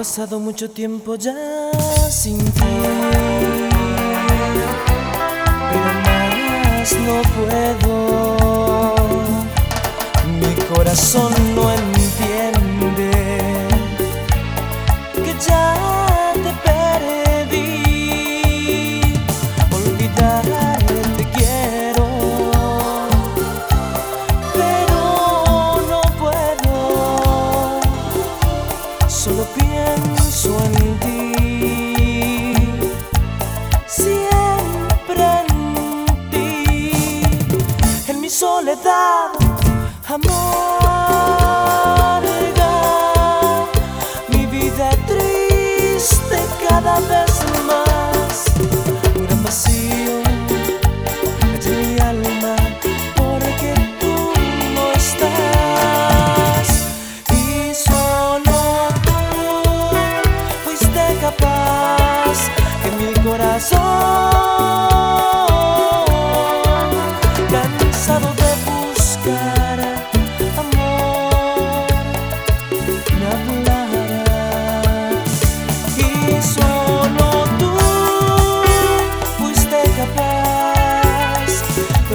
pasado mucho tiempo ya sin ti, pero más no puedo. Mi corazón no entiende que ya te perdí. Olvidarte quiero, pero no puedo. Solo pienso en ti, siempre en ti. En mi soledad amarga, mi vida triste cada vez más. Un gran vacío en mi alma porque tú no estás. Y solo tú fuiste capaz que mi corazón, cansado de buscar amor, me hablara. Y solo tú fuiste capaz de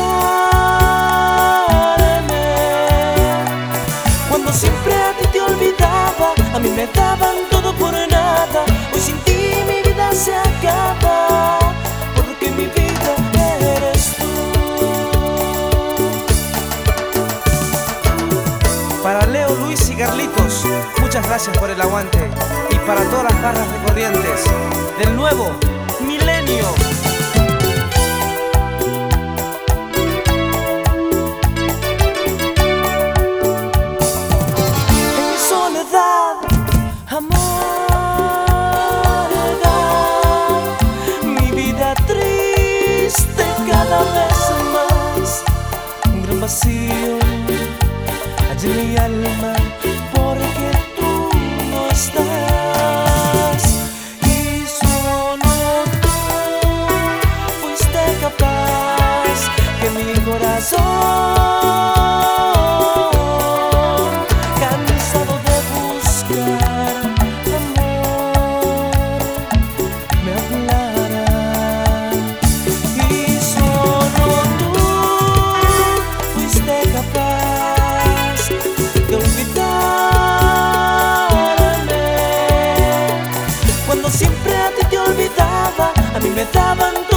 olvidarme. Cuando siempre a ti te olvidaba, a mí me daban todo por nada. Hoy sin ti mi vida se acaba, porque mi vida eres tú. Para Leo, Luis y Carlitos, muchas gracias por el aguante. Y para todas las barras de Corrientes del nuevo milenio. En mi soledad amarga, mi vida triste cada vez más. Un gran vacío allí en mi alma porque tú no estás. Y solo tú fuiste capaz que mi corazón, cansado de buscar amor, me hablara. Y solo tú fuiste capaz de olvidarme. Cuando siempre a ti te olvidaba, a mí me daban